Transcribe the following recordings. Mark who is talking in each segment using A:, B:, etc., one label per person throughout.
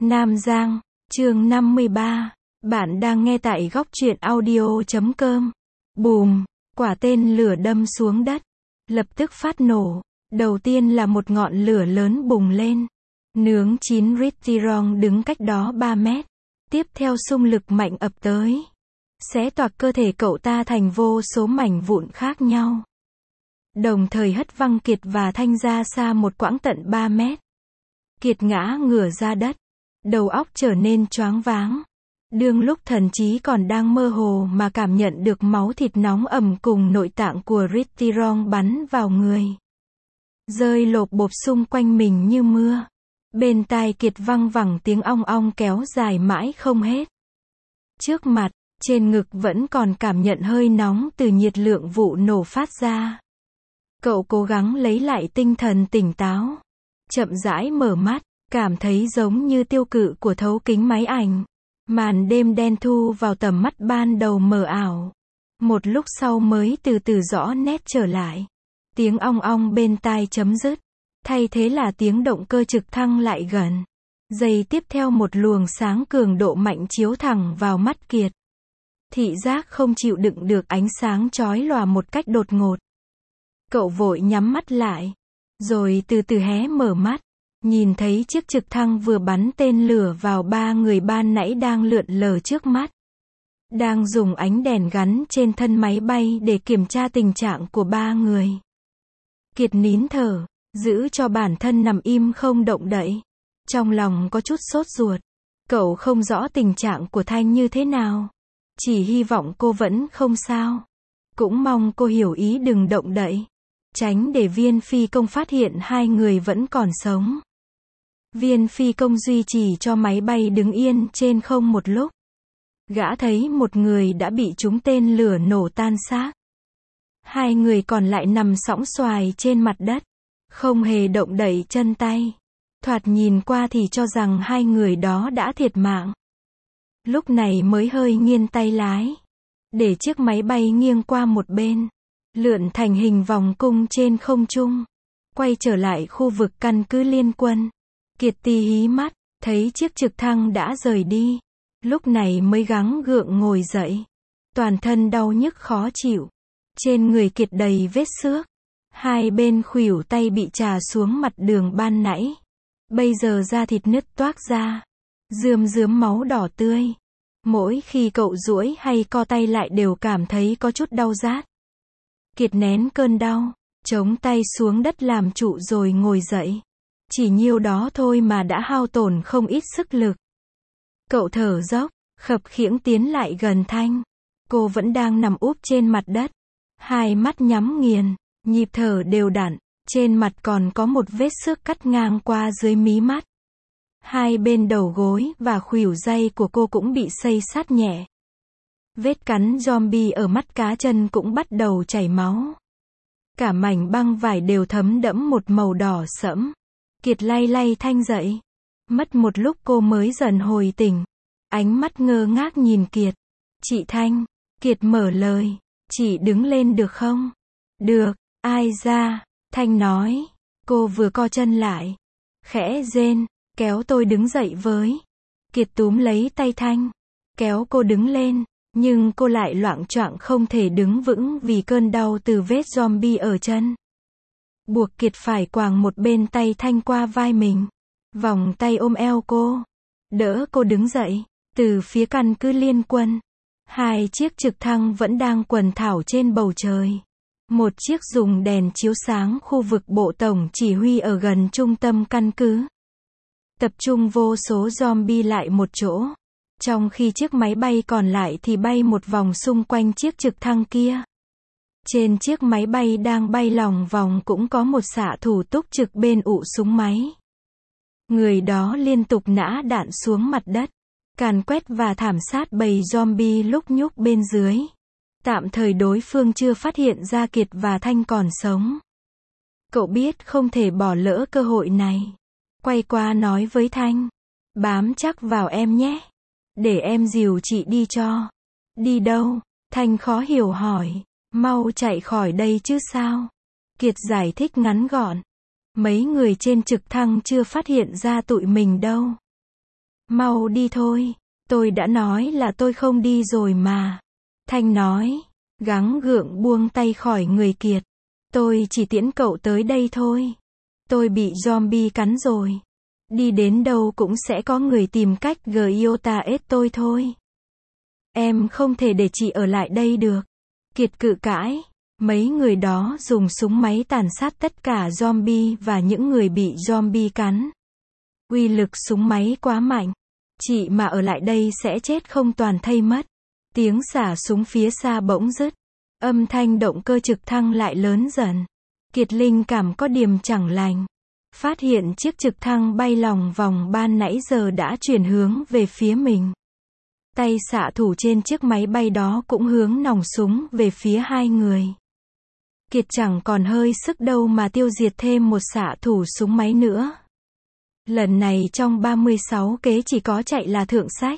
A: Nam Giang, chương 53. Bạn đang nghe tại góc truyện audio.com. Bùm, quả tên lửa đâm xuống đất. Lập tức phát nổ. Đầu tiên là một ngọn lửa lớn bùng lên. Nướng chín Rittirong đứng cách đó 3 mét. Tiếp theo xung lực mạnh ập tới. Xé toạc cơ thể cậu ta thành vô số mảnh vụn khác nhau. Đồng thời hất văng Kiệt và Thanh ra xa một quãng tận 3 mét. Kiệt ngã ngửa ra đất. Đầu óc trở nên choáng váng. Đương lúc thần trí còn đang mơ hồ mà cảm nhận được máu thịt nóng ẩm cùng nội tạng của Rittirong bắn vào người. Rơi lộp bộp xung quanh mình như mưa. Bên tai Kiệt văng vẳng tiếng ong ong kéo dài mãi không hết. Trước mặt, trên ngực vẫn còn cảm nhận hơi nóng từ nhiệt lượng vụ nổ phát ra. Cậu cố gắng lấy lại tinh thần tỉnh táo. Chậm rãi mở mắt, cảm thấy giống như tiêu cự của thấu kính máy ảnh. Màn đêm đen thu vào tầm mắt ban đầu mờ ảo. Một lúc sau mới từ từ rõ nét trở lại. Tiếng ong ong bên tai chấm dứt. Thay thế là tiếng động cơ trực thăng lại gần. Giây tiếp theo một luồng sáng cường độ mạnh chiếu thẳng vào mắt Kiệt. Thị giác không chịu đựng được ánh sáng chói lòa một cách đột ngột. Cậu vội nhắm mắt lại. Rồi từ từ hé mở mắt. Nhìn thấy chiếc trực thăng vừa bắn tên lửa vào 3 người ban nãy đang lượn lờ trước mắt. Đang dùng ánh đèn gắn trên thân máy bay để kiểm tra tình trạng của 3 người. Kiệt nín thở, giữ cho bản thân nằm im không động đậy. Trong lòng có chút sốt ruột. Cậu không rõ tình trạng của Thanh như thế nào. Chỉ hy vọng cô vẫn không sao. Cũng mong cô hiểu ý đừng động đậy. Tránh để viên phi công phát hiện 2 người vẫn còn sống. Viên phi công duy trì cho máy bay đứng yên trên không một lúc. Gã thấy một người đã bị trúng tên lửa nổ tan xác. 2 người còn lại nằm sõng soài trên mặt đất. Không hề động đậy chân tay. Thoạt nhìn qua thì cho rằng 2 người đó đã thiệt mạng. Lúc này mới hơi nghiêng tay lái. Để chiếc máy bay nghiêng qua một bên. Lượn thành hình vòng cung trên không trung. Quay trở lại khu vực căn cứ liên quân. Kiệt tì hí mắt, thấy chiếc trực thăng đã rời đi. Lúc này mới gắng gượng ngồi dậy. Toàn thân đau nhức khó chịu. Trên người Kiệt đầy vết xước. 2 bên khuỷu tay bị chà xuống mặt đường ban nãy. Bây giờ da thịt nứt toác ra. Rườm rớm máu đỏ tươi. Mỗi khi cậu duỗi hay co tay lại đều cảm thấy có chút đau rát. Kiệt nén cơn đau, chống tay xuống đất làm trụ rồi ngồi dậy. Chỉ nhiêu đó thôi mà đã hao tổn không ít sức lực. Cậu thở dốc, khập khiễng tiến lại gần Thanh. Cô vẫn đang nằm úp trên mặt đất. 2 mắt nhắm nghiền, nhịp thở đều đặn. Trên mặt còn có một vết xước cắt ngang qua dưới mí mắt. 2 bên đầu gối và khuỷu tay của cô cũng bị xây xát nhẹ. Vết cắn zombie ở mắt cá chân cũng bắt đầu chảy máu. Cả mảnh băng vải đều thấm đẫm một màu đỏ sẫm. Kiệt lay lay Thanh dậy. Mất một lúc cô mới dần hồi tỉnh. Ánh mắt ngơ ngác nhìn Kiệt. Chị Thanh. Kiệt mở lời. Chị đứng lên được không? Được. Ai ra? Thanh nói. Cô vừa co chân lại. Khẽ rên. Kéo tôi đứng dậy với. Kiệt túm lấy tay Thanh. Kéo cô đứng lên. Nhưng cô lại loạng choạng không thể đứng vững vì cơn đau từ vết zombie ở chân. Buộc Kiệt phải quàng một bên tay Thanh qua vai mình. Vòng tay ôm eo cô. Đỡ cô đứng dậy. Từ phía căn cứ liên quân. 2 chiếc trực thăng vẫn đang quần thảo trên bầu trời. Một chiếc dùng đèn chiếu sáng khu vực bộ tổng chỉ huy ở gần trung tâm căn cứ. Tập trung vô số zombie lại một chỗ. Trong khi chiếc máy bay còn lại thì bay một vòng xung quanh chiếc trực thăng kia. Trên chiếc máy bay đang bay lòng vòng cũng có một xạ thủ túc trực bên ụ súng máy. Người đó liên tục nã đạn xuống mặt đất. Càn quét và thảm sát bầy zombie lúc nhúc bên dưới. Tạm thời đối phương chưa phát hiện ra Kiệt và Thanh còn sống. Cậu biết không thể bỏ lỡ cơ hội này. Quay qua nói với Thanh. Bám chắc vào em nhé. Để em dìu chị đi cho. Đi đâu? Thanh khó hiểu hỏi. Mau chạy khỏi đây chứ sao? Kiệt giải thích ngắn gọn. Mấy người trên trực thăng chưa phát hiện ra tụi mình đâu. Mau đi thôi. Tôi đã nói là tôi không đi rồi mà. Thanh nói, gắng gượng buông tay khỏi người Kiệt. Tôi chỉ tiễn cậu tới đây thôi. Tôi bị zombie cắn rồi. Đi đến đâu cũng sẽ có người tìm cách giota ết tôi thôi. Em không thể để chị ở lại đây được. Kiệt cự cãi. Mấy người đó dùng súng máy tàn sát tất cả zombie và những người bị zombie cắn. Uy lực súng máy quá mạnh. Chị mà ở lại đây sẽ chết không toàn thây mất. Tiếng xả súng phía xa bỗng dứt. Âm thanh động cơ trực thăng lại lớn dần. Kiệt linh cảm có điểm chẳng lành. Phát hiện chiếc trực thăng bay lòng vòng ban nãy giờ đã chuyển hướng về phía mình. Tay xạ thủ trên chiếc máy bay đó cũng hướng nòng súng về phía hai người. Kiệt chẳng còn hơi sức đâu mà tiêu diệt thêm một xạ thủ súng máy nữa. Lần này trong 36 kế chỉ có chạy là thượng sách.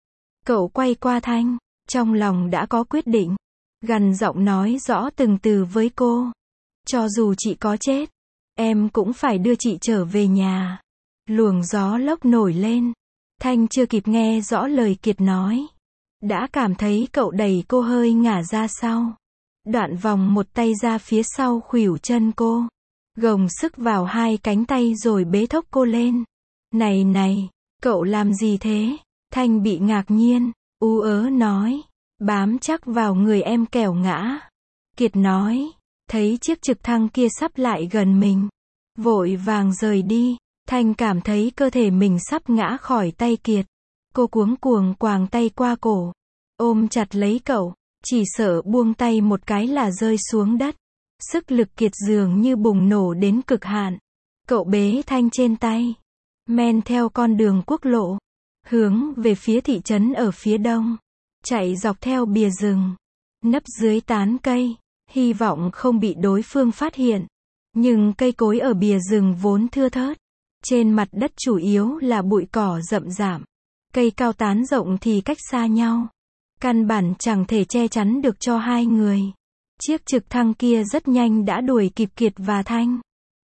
A: Cậu quay qua Thanh, trong lòng đã có quyết định. Gằn giọng nói rõ từng từ với cô. Cho dù chị có chết, em cũng phải đưa chị trở về nhà. Luồng gió lốc nổi lên. Thanh chưa kịp nghe rõ lời Kiệt nói. Đã cảm thấy cậu đẩy cô hơi ngả ra sau. Đoạn vòng một tay ra phía sau khuỷu chân cô. Gồng sức vào hai cánh tay rồi bế thốc cô lên. Này này, cậu làm gì thế? Thanh bị ngạc nhiên, ú ớ nói. Bám chắc vào người em kẻo ngã. Kiệt nói. Thấy chiếc trực thăng kia sắp lại gần mình. Vội vàng rời đi. Thanh cảm thấy cơ thể mình sắp ngã khỏi tay Kiệt. Cô cuống cuồng quàng tay qua cổ. Ôm chặt lấy cậu. Chỉ sợ buông tay một cái là rơi xuống đất. Sức lực Kiệt dường như bùng nổ đến cực hạn. Cậu bế Thanh trên tay. Men theo con đường quốc lộ. Hướng về phía thị trấn ở phía đông. Chạy dọc theo bìa rừng. Nấp dưới tán cây. Hy vọng không bị đối phương phát hiện. Nhưng cây cối ở bìa rừng vốn thưa thớt. Trên mặt đất chủ yếu là bụi cỏ rậm rạp. Cây cao tán rộng thì cách xa nhau. Căn bản chẳng thể che chắn được cho hai người. Chiếc trực thăng kia rất nhanh đã đuổi kịp Kiệt và Thanh.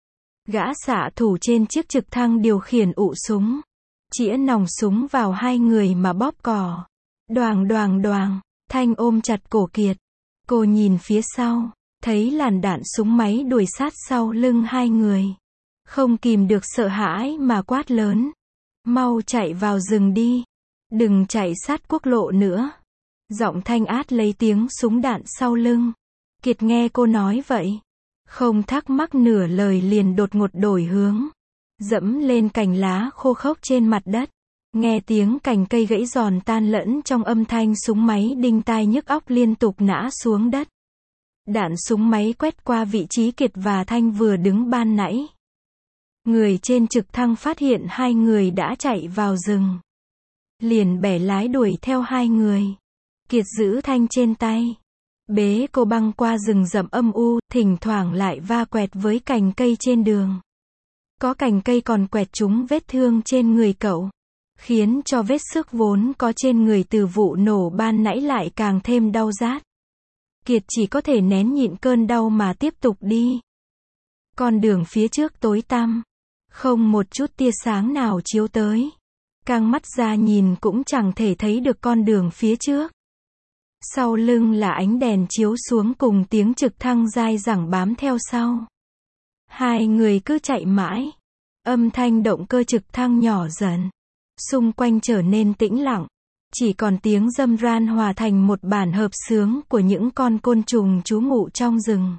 A: Gã xạ thủ trên chiếc trực thăng điều khiển ụ súng. Chĩa nòng súng vào hai người mà bóp cò. Đoàng đoàng đoàng. Thanh ôm chặt cổ Kiệt. Cô nhìn phía sau. Thấy làn đạn súng máy đuổi sát sau lưng hai người. Không kìm được sợ hãi mà quát lớn. Mau chạy vào rừng đi. Đừng chạy sát quốc lộ nữa. Giọng Thanh át lấy tiếng súng đạn sau lưng. Kiệt nghe cô nói vậy. Không thắc mắc nửa lời liền đột ngột đổi hướng. Dẫm lên cành lá khô khốc trên mặt đất. Nghe tiếng cành cây gãy giòn tan lẫn trong âm thanh súng máy đinh tai nhức óc liên tục ngã xuống đất. Đạn súng máy quét qua vị trí Kiệt và Thanh vừa đứng ban nãy. Người trên trực thăng phát hiện hai người đã chạy vào rừng. Liền bẻ lái đuổi theo hai người. Kiệt giữ Thanh trên tay. Bế cô băng qua rừng rậm âm u, thỉnh thoảng lại va quẹt với cành cây trên đường. Có cành cây còn quẹt trúng vết thương trên người cậu. Khiến cho vết xước vốn có trên người từ vụ nổ ban nãy lại càng thêm đau rát. Kiệt chỉ có thể nén nhịn cơn đau mà tiếp tục đi. Con đường phía trước tối tăm. Không một chút tia sáng nào chiếu tới. Căng mắt ra nhìn cũng chẳng thể thấy được con đường phía trước. Sau lưng là ánh đèn chiếu xuống cùng tiếng trực thăng dai dẳng bám theo sau. Hai người cứ chạy mãi. Âm thanh động cơ trực thăng nhỏ dần. Xung quanh trở nên tĩnh lặng. Chỉ còn tiếng râm ran hòa thành một bản hợp xướng của những con côn trùng trú ngụ trong rừng.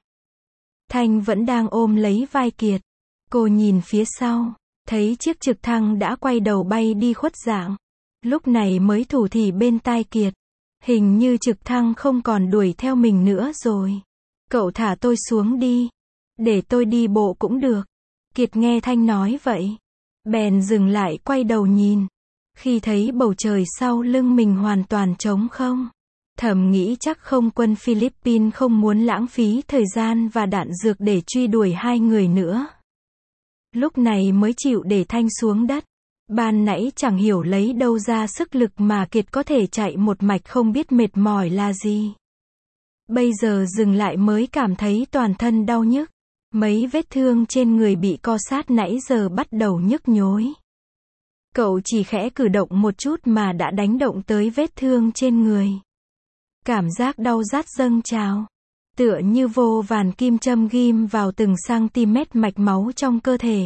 A: Thanh vẫn đang ôm lấy vai Kiệt. Cô nhìn phía sau. Thấy chiếc trực thăng đã quay đầu bay đi khuất dạng. Lúc này mới thủ thỉ bên tai Kiệt. Hình như trực thăng không còn đuổi theo mình nữa rồi. Cậu thả tôi xuống đi. Để tôi đi bộ cũng được. Kiệt nghe Thanh nói vậy. Bèn dừng lại quay đầu nhìn. Khi thấy bầu trời sau lưng mình hoàn toàn trống không. Thầm nghĩ chắc không quân Philippines không muốn lãng phí thời gian và đạn dược để truy đuổi hai người nữa. Lúc này mới chịu để Thanh xuống đất. Ban nãy chẳng hiểu lấy đâu ra sức lực mà Kiệt có thể chạy một mạch không biết mệt mỏi là gì. Bây giờ dừng lại mới cảm thấy toàn thân đau nhức. Mấy vết thương trên người bị co sát nãy giờ bắt đầu nhức nhối. Cậu chỉ khẽ cử động một chút mà đã đánh động tới vết thương trên người. Cảm giác đau rát dâng trào. Tựa như vô vàn kim châm ghim vào từng cm mạch máu trong cơ thể.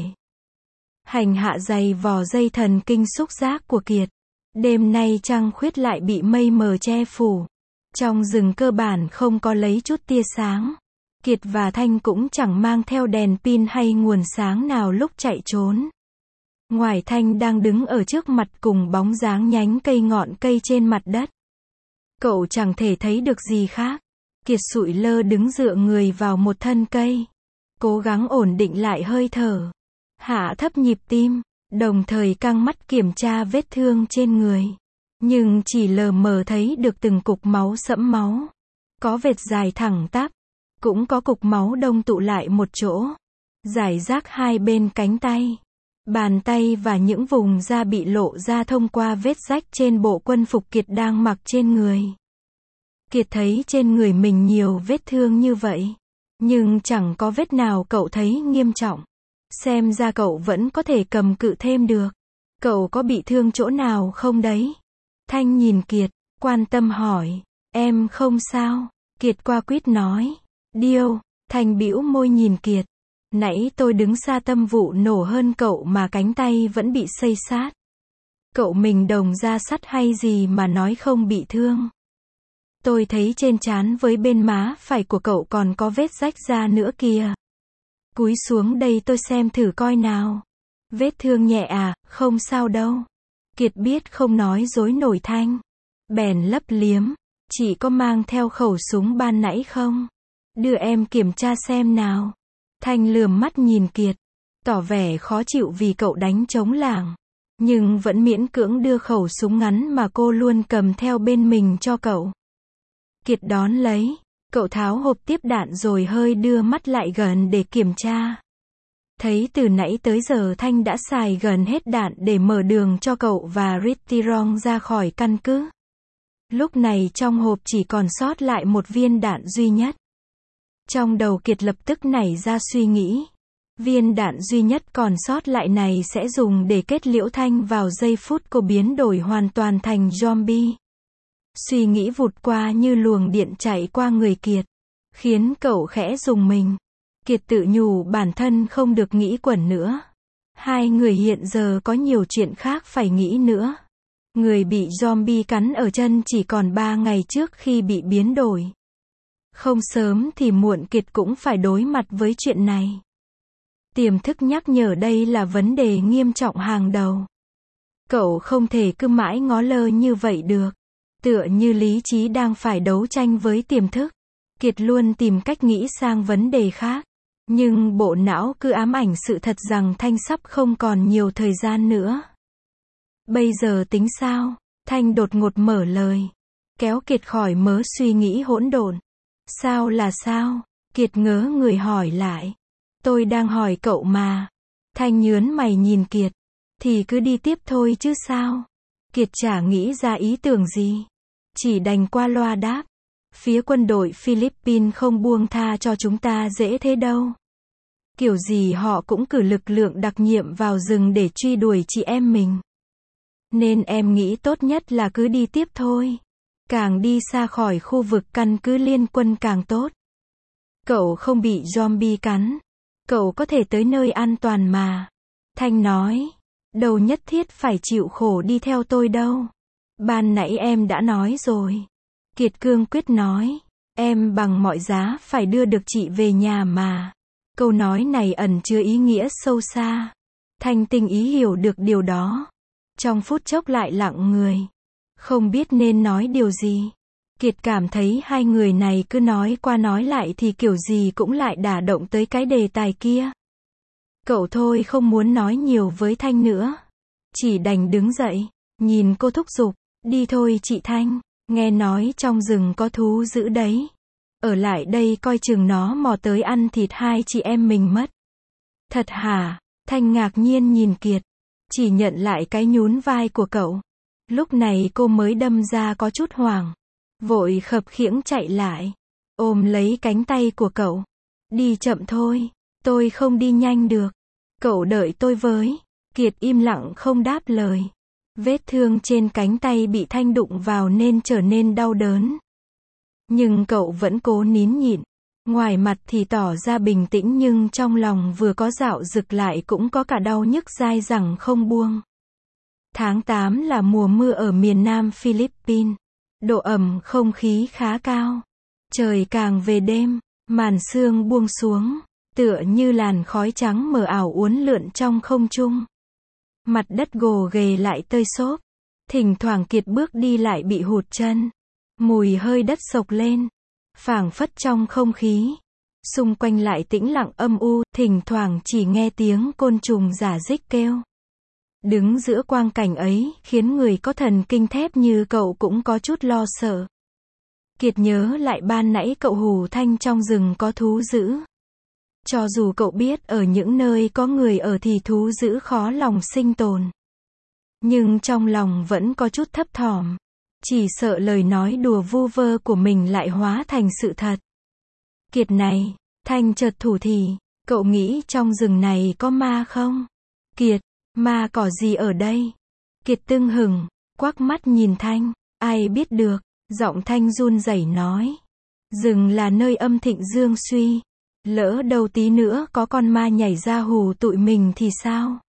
A: Hành hạ dày vò dây thần kinh xúc giác của Kiệt. Đêm nay trăng khuyết lại bị mây mờ che phủ. Trong rừng cơ bản không có lấy chút tia sáng. Kiệt và Thanh cũng chẳng mang theo đèn pin hay nguồn sáng nào lúc chạy trốn. Ngoài Thanh đang đứng ở trước mặt cùng bóng dáng nhánh cây ngọn cây trên mặt đất. Cậu chẳng thể thấy được gì khác. Kiệt sụi lơ đứng dựa người vào một thân cây. Cố gắng ổn định lại hơi thở. Hạ thấp nhịp tim, đồng thời căng mắt kiểm tra vết thương trên người. Nhưng chỉ lờ mờ thấy được từng cục máu sẫm máu. Có vệt dài thẳng tắp. Cũng có cục máu đông tụ lại một chỗ. Rải rác hai bên cánh tay. Bàn tay và những vùng da bị lộ ra thông qua vết rách trên bộ quân phục Kiệt đang mặc trên người. Kiệt thấy trên người mình nhiều vết thương như vậy. Nhưng chẳng có vết nào cậu thấy nghiêm trọng. Xem ra cậu vẫn có thể cầm cự thêm được. Cậu có bị thương chỗ nào không đấy? Thanh nhìn Kiệt, quan tâm hỏi. Em không sao. Kiệt qua quýt nói. Điêu. Thanh bĩu môi nhìn Kiệt. Nãy tôi đứng xa tâm vụ nổ hơn cậu mà cánh tay vẫn bị xây sát. Cậu mình đồng da sắt hay gì mà nói không bị thương. Tôi thấy trên trán với bên má phải của cậu còn có vết rách da nữa kìa. Cúi xuống đây tôi xem thử coi nào. Vết thương nhẹ à, không sao đâu. Kiệt biết không nói dối nổi Thanh. Bèn lấp liếm. Chị có mang theo khẩu súng ban nãy không? Đưa em kiểm tra xem nào. Thanh lườm mắt nhìn Kiệt. Tỏ vẻ khó chịu vì cậu đánh trống lảng. Nhưng vẫn miễn cưỡng đưa khẩu súng ngắn mà cô luôn cầm theo bên mình cho cậu. Kiệt đón lấy. Cậu tháo hộp tiếp đạn rồi hơi đưa mắt lại gần để kiểm tra. Thấy từ nãy tới giờ Thanh đã xài gần hết đạn để mở đường cho cậu và Rittirong ra khỏi căn cứ. Lúc này trong hộp chỉ còn sót lại một viên đạn duy nhất. Trong đầu Kiệt lập tức nảy ra suy nghĩ. Viên đạn duy nhất còn sót lại này sẽ dùng để kết liễu Thanh vào giây phút cô biến đổi hoàn toàn thành zombie. Suy nghĩ vụt qua như luồng điện chạy qua người Kiệt. Khiến cậu khẽ rùng mình. Kiệt tự nhủ bản thân không được nghĩ quẩn nữa. Hai người hiện giờ có nhiều chuyện khác phải nghĩ nữa. Người bị zombie cắn ở chân chỉ còn 3 ngày trước khi bị biến đổi. Không sớm thì muộn Kiệt cũng phải đối mặt với chuyện này. Tiềm thức nhắc nhở đây là vấn đề nghiêm trọng hàng đầu. Cậu không thể cứ mãi ngó lơ như vậy được. Tựa như lý trí đang phải đấu tranh với tiềm thức. Kiệt luôn tìm cách nghĩ sang vấn đề khác. Nhưng bộ não cứ ám ảnh sự thật rằng Thanh sắp không còn nhiều thời gian nữa. Bây giờ tính sao? Thanh đột ngột mở lời. Kéo Kiệt khỏi mớ suy nghĩ hỗn độn. Sao là sao? Kiệt ngớ người hỏi lại. Tôi đang hỏi cậu mà. Thanh nhớn mày nhìn Kiệt. Thì cứ đi tiếp thôi chứ sao? Kiệt chả nghĩ ra ý tưởng gì. Chỉ đành qua loa đáp. Phía quân đội Philippines không buông tha cho chúng ta dễ thế đâu. Kiểu gì họ cũng cử lực lượng đặc nhiệm vào rừng để truy đuổi chị em mình. Nên em nghĩ tốt nhất là cứ đi tiếp thôi. Càng đi xa khỏi khu vực căn cứ liên quân càng tốt. Cậu không bị zombie cắn. Cậu có thể tới nơi an toàn mà. Thanh nói. Đâu nhất thiết phải chịu khổ đi theo tôi đâu. Ban nãy em đã nói rồi. Kiệt cương quyết nói. Em bằng mọi giá phải đưa được chị về nhà mà. Câu nói này ẩn chứa ý nghĩa sâu xa. Thanh tinh ý hiểu được điều đó. Trong phút chốc lại lặng người. Không biết nên nói điều gì. Kiệt cảm thấy hai người này cứ nói qua nói lại thì kiểu gì cũng lại đả động tới cái đề tài kia. Cậu thôi không muốn nói nhiều với Thanh nữa. Chỉ đành đứng dậy. Nhìn cô thúc giục. Đi thôi chị Thanh. Nghe nói trong rừng có thú dữ đấy. Ở lại đây coi chừng nó mò tới ăn thịt hai chị em mình mất. Thật hả? Thanh ngạc nhiên nhìn Kiệt. Chỉ nhận lại cái nhún vai của cậu. Lúc này cô mới đâm ra có chút hoảng. Vội khập khiễng chạy lại. Ôm lấy cánh tay của cậu. Đi chậm thôi. Tôi không đi nhanh được. Cậu đợi tôi với. Kiệt im lặng không đáp lời. Vết thương trên cánh tay bị Thanh đụng vào nên trở nên đau đớn. Nhưng cậu vẫn cố nín nhịn. Ngoài mặt thì tỏ ra bình tĩnh nhưng trong lòng vừa có dạo dực lại cũng có cả đau nhức dai dẳng không buông. Tháng 8 là mùa mưa ở miền Nam Philippines. Độ ẩm không khí khá cao. Trời càng về đêm, màn sương buông xuống, tựa như làn khói trắng mờ ảo uốn lượn trong không trung. Mặt đất gồ ghề lại tơi xốp. Thỉnh thoảng Kiệt bước đi lại bị hụt chân. Mùi hơi đất sộc lên. Phảng phất trong không khí. Xung quanh lại tĩnh lặng âm u, thỉnh thoảng chỉ nghe tiếng côn trùng rả rích kêu. Đứng giữa quang cảnh ấy, khiến người có thần kinh thép như cậu cũng có chút lo sợ. Kiệt nhớ lại ban nãy cậu hù Thanh trong rừng có thú dữ. Cho dù cậu biết ở những nơi có người ở thì thú dữ khó lòng sinh tồn. Nhưng trong lòng vẫn có chút thấp thỏm. Chỉ sợ lời nói đùa vu vơ của mình lại hóa thành sự thật. Kiệt này, Thanh chợt thủ thỉ, cậu nghĩ trong rừng này có ma không? Kiệt, ma cỏ gì ở đây? Kiệt tưng hừng, quắc mắt nhìn Thanh, ai biết được, giọng Thanh run rẩy nói. Rừng là nơi âm thịnh dương suy. Lỡ đâu tí nữa có con ma nhảy ra hù tụi mình thì sao?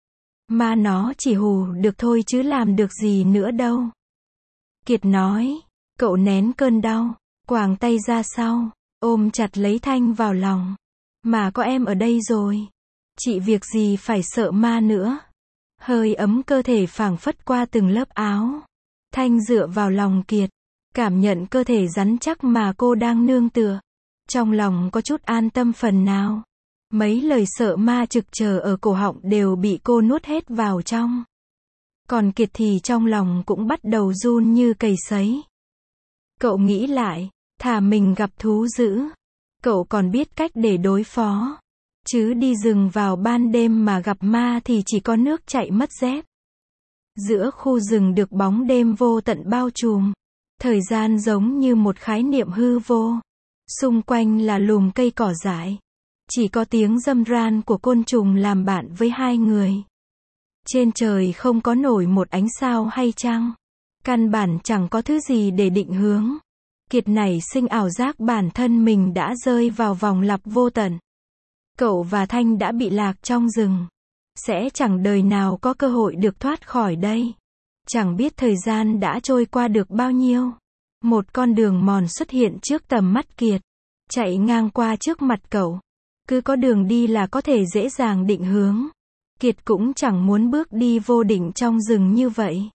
A: Ma nó chỉ hù được thôi chứ làm được gì nữa đâu. Kiệt nói, cậu nén cơn đau, quàng tay ra sau, ôm chặt lấy Thanh vào lòng. Mà có em ở đây rồi. Chị việc gì phải sợ ma nữa. Hơi ấm cơ thể phảng phất qua từng lớp áo. Thanh dựa vào lòng Kiệt, cảm nhận cơ thể rắn chắc mà cô đang nương tựa. Trong lòng có chút an tâm phần nào. Mấy lời sợ ma trực chờ ở cổ họng đều bị cô nuốt hết vào trong. Còn Kiệt thì trong lòng cũng bắt đầu run như cầy sấy. Cậu nghĩ lại, thà mình gặp thú dữ, cậu còn biết cách để đối phó. Chứ đi rừng vào ban đêm mà gặp ma thì chỉ có nước chạy mất dép. Giữa khu rừng được bóng đêm vô tận bao trùm. Thời gian giống như một khái niệm hư vô. Xung quanh là lùm cây cỏ dại. Chỉ có tiếng râm ran của côn trùng làm bạn với hai người. Trên trời không có nổi một ánh sao hay trăng. Căn bản chẳng có thứ gì để định hướng. Kiệt nảy sinh ảo giác bản thân mình đã rơi vào vòng lặp vô tận. Cậu và Thanh đã bị lạc trong rừng. Sẽ chẳng đời nào có cơ hội được thoát khỏi đây. Chẳng biết thời gian đã trôi qua được bao nhiêu. Một con đường mòn xuất hiện trước tầm mắt Kiệt. Chạy ngang qua trước mặt cậu. Cứ có đường đi là có thể dễ dàng định hướng. Kiệt cũng chẳng muốn bước đi vô định trong rừng như vậy.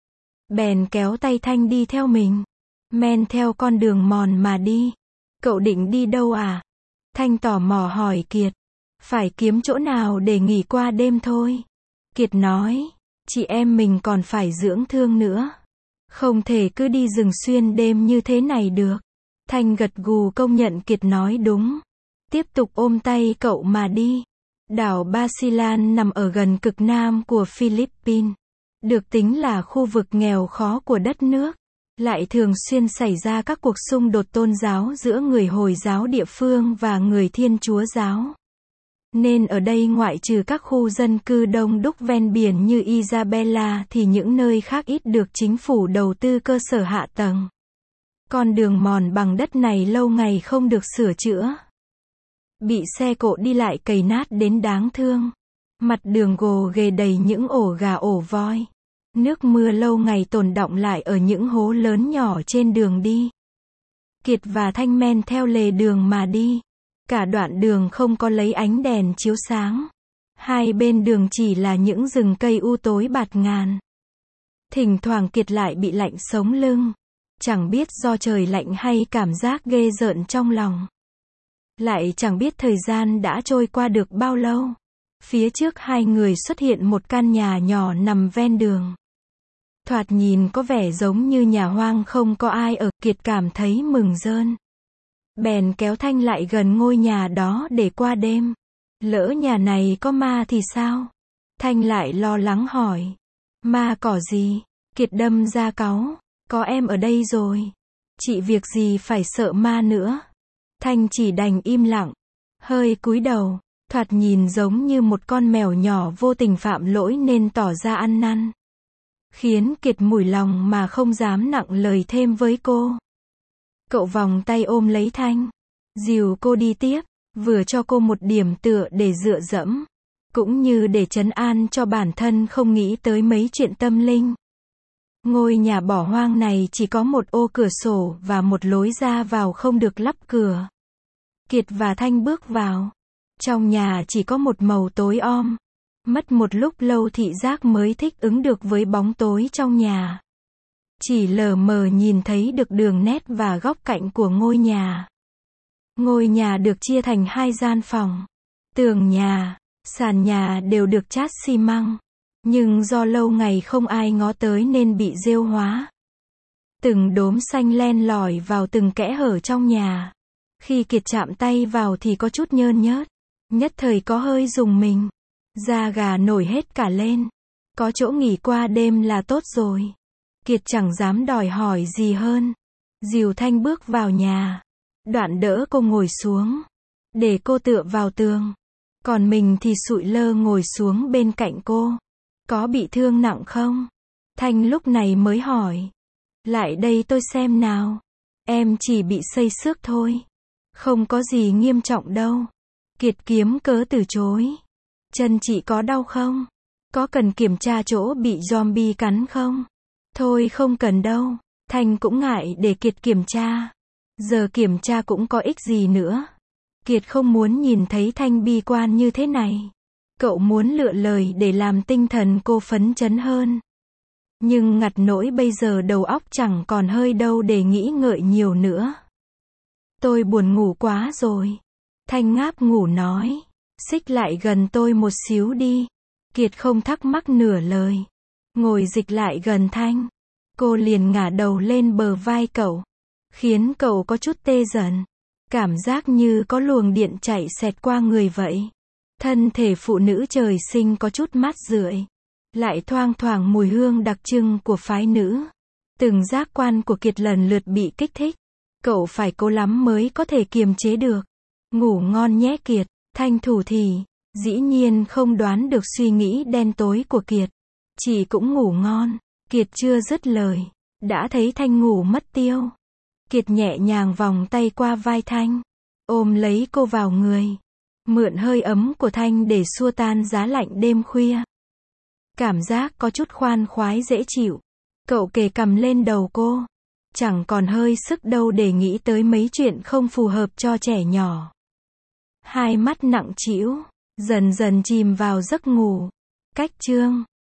A: Bèn kéo tay Thanh đi theo mình. Men theo con đường mòn mà đi. Cậu định đi đâu à? Thanh tò mò hỏi Kiệt. Phải kiếm chỗ nào để nghỉ qua đêm thôi. Kiệt nói. Chị em mình còn phải dưỡng thương nữa. Không thể cứ đi rừng xuyên đêm như thế này được. Thanh gật gù công nhận Kiệt nói đúng. Tiếp tục ôm tay cậu mà đi. Đảo Basilan nằm ở gần cực nam của Philippines. Được tính là khu vực nghèo khó của đất nước. Lại thường xuyên xảy ra các cuộc xung đột tôn giáo giữa người Hồi giáo địa phương và người Thiên Chúa giáo. Nên ở đây ngoại trừ các khu dân cư đông đúc ven biển như Isabela thì những nơi khác ít được chính phủ đầu tư cơ sở hạ tầng. Con đường mòn bằng đất này lâu ngày không được sửa chữa. Bị xe cộ đi lại cày nát đến đáng thương. Mặt đường gồ ghề đầy những ổ gà ổ voi. Nước mưa lâu ngày tồn đọng lại ở những hố lớn nhỏ trên đường đi. Kiệt và Thanh men theo lề đường mà đi. Cả đoạn đường không có lấy ánh đèn chiếu sáng. Hai bên đường chỉ là những rừng cây u tối bạt ngàn. Thỉnh thoảng Kiệt lại bị lạnh sống lưng. Chẳng biết do trời lạnh hay cảm giác ghê rợn trong lòng. Lại chẳng biết thời gian đã trôi qua được bao lâu. Phía trước hai người xuất hiện một căn nhà nhỏ nằm ven đường. Thoạt nhìn có vẻ giống như nhà hoang không có ai ở. Kiệt cảm thấy mừng rơn. Bèn kéo Thanh lại gần ngôi nhà đó để qua đêm. Lỡ nhà này có ma thì sao? Thanh lại lo lắng hỏi. Ma cỏ gì? Kiệt đâm ra cáu. Có em ở đây rồi. Chị việc gì phải sợ ma nữa? Thanh chỉ đành im lặng. Hơi cúi đầu. thoạt nhìn giống như một con mèo nhỏ vô tình phạm lỗi nên tỏ ra ăn năn. Khiến Kiệt mủi lòng mà không dám nặng lời thêm với cô. Cậu vòng tay ôm lấy Thanh, dìu cô đi tiếp, vừa cho cô một điểm tựa để dựa dẫm, cũng như để trấn an cho bản thân không nghĩ tới mấy chuyện tâm linh. Ngôi nhà bỏ hoang này chỉ có một ô cửa sổ và một lối ra vào không được lắp cửa. Kiệt và Thanh bước vào. Trong nhà chỉ có một màu tối om. Mất một lúc lâu thị giác mới thích ứng được với bóng tối trong nhà. Chỉ lờ mờ nhìn thấy được đường nét và góc cạnh của ngôi nhà. Ngôi nhà được chia thành 2 gian phòng. Tường nhà, sàn nhà đều được chát xi măng. Nhưng do lâu ngày không ai ngó tới nên bị rêu hóa. Từng đốm xanh len lỏi vào từng kẽ hở trong nhà. Khi Kiệt chạm tay vào thì có chút nhơn nhớt. Nhất thời có hơi rùng mình. Da gà nổi hết cả lên. Có chỗ nghỉ qua đêm là tốt rồi. Kiệt chẳng dám đòi hỏi gì hơn. Dìu Thanh bước vào nhà. Đoạn đỡ cô ngồi xuống. Để cô tựa vào tường. Còn mình thì sụi lơ ngồi xuống bên cạnh cô. Có bị thương nặng không? Thanh lúc này mới hỏi. Lại đây tôi xem nào. Em chỉ bị xây xước thôi. Không có gì nghiêm trọng đâu. Kiệt kiếm cớ từ chối. Chân chị có đau không? Có cần kiểm tra chỗ bị zombie cắn không? Thôi không cần đâu. Thanh cũng ngại để Kiệt kiểm tra. Giờ kiểm tra cũng có ích gì nữa. Kiệt không muốn nhìn thấy Thanh bi quan như thế này. Cậu muốn lựa lời để làm tinh thần cô phấn chấn hơn. Nhưng ngặt nỗi bây giờ đầu óc chẳng còn hơi đâu để nghĩ ngợi nhiều nữa. Tôi buồn ngủ quá rồi. Thanh ngáp ngủ nói. Xích lại gần tôi một xíu đi. Kiệt không thắc mắc nửa lời. Ngồi dịch lại gần Thanh. Cô liền ngả đầu lên bờ vai cậu. Khiến cậu có chút tê dần. Cảm giác như có luồng điện chạy xẹt qua người vậy. Thân thể phụ nữ trời sinh có chút mát rượi. Lại thoang thoảng mùi hương đặc trưng của phái nữ. Từng giác quan của Kiệt lần lượt bị kích thích. Cậu phải cố lắm mới có thể kiềm chế được. Ngủ ngon nhé Kiệt. Thanh thủ thỉ. Dĩ nhiên không đoán được suy nghĩ đen tối của Kiệt. Chị cũng ngủ ngon. Kiệt chưa dứt lời. Đã thấy Thanh ngủ mất tiêu. Kiệt nhẹ nhàng vòng tay qua vai Thanh. Ôm lấy cô vào người. Mượn hơi ấm của Thanh để xua tan giá lạnh đêm khuya. Cảm giác có chút khoan khoái dễ chịu. Cậu kề cằm lên đầu cô. Chẳng còn hơi sức đâu để nghĩ tới mấy chuyện không phù hợp cho trẻ nhỏ. Hai mắt nặng trĩu, dần dần chìm vào giấc ngủ. Cách chương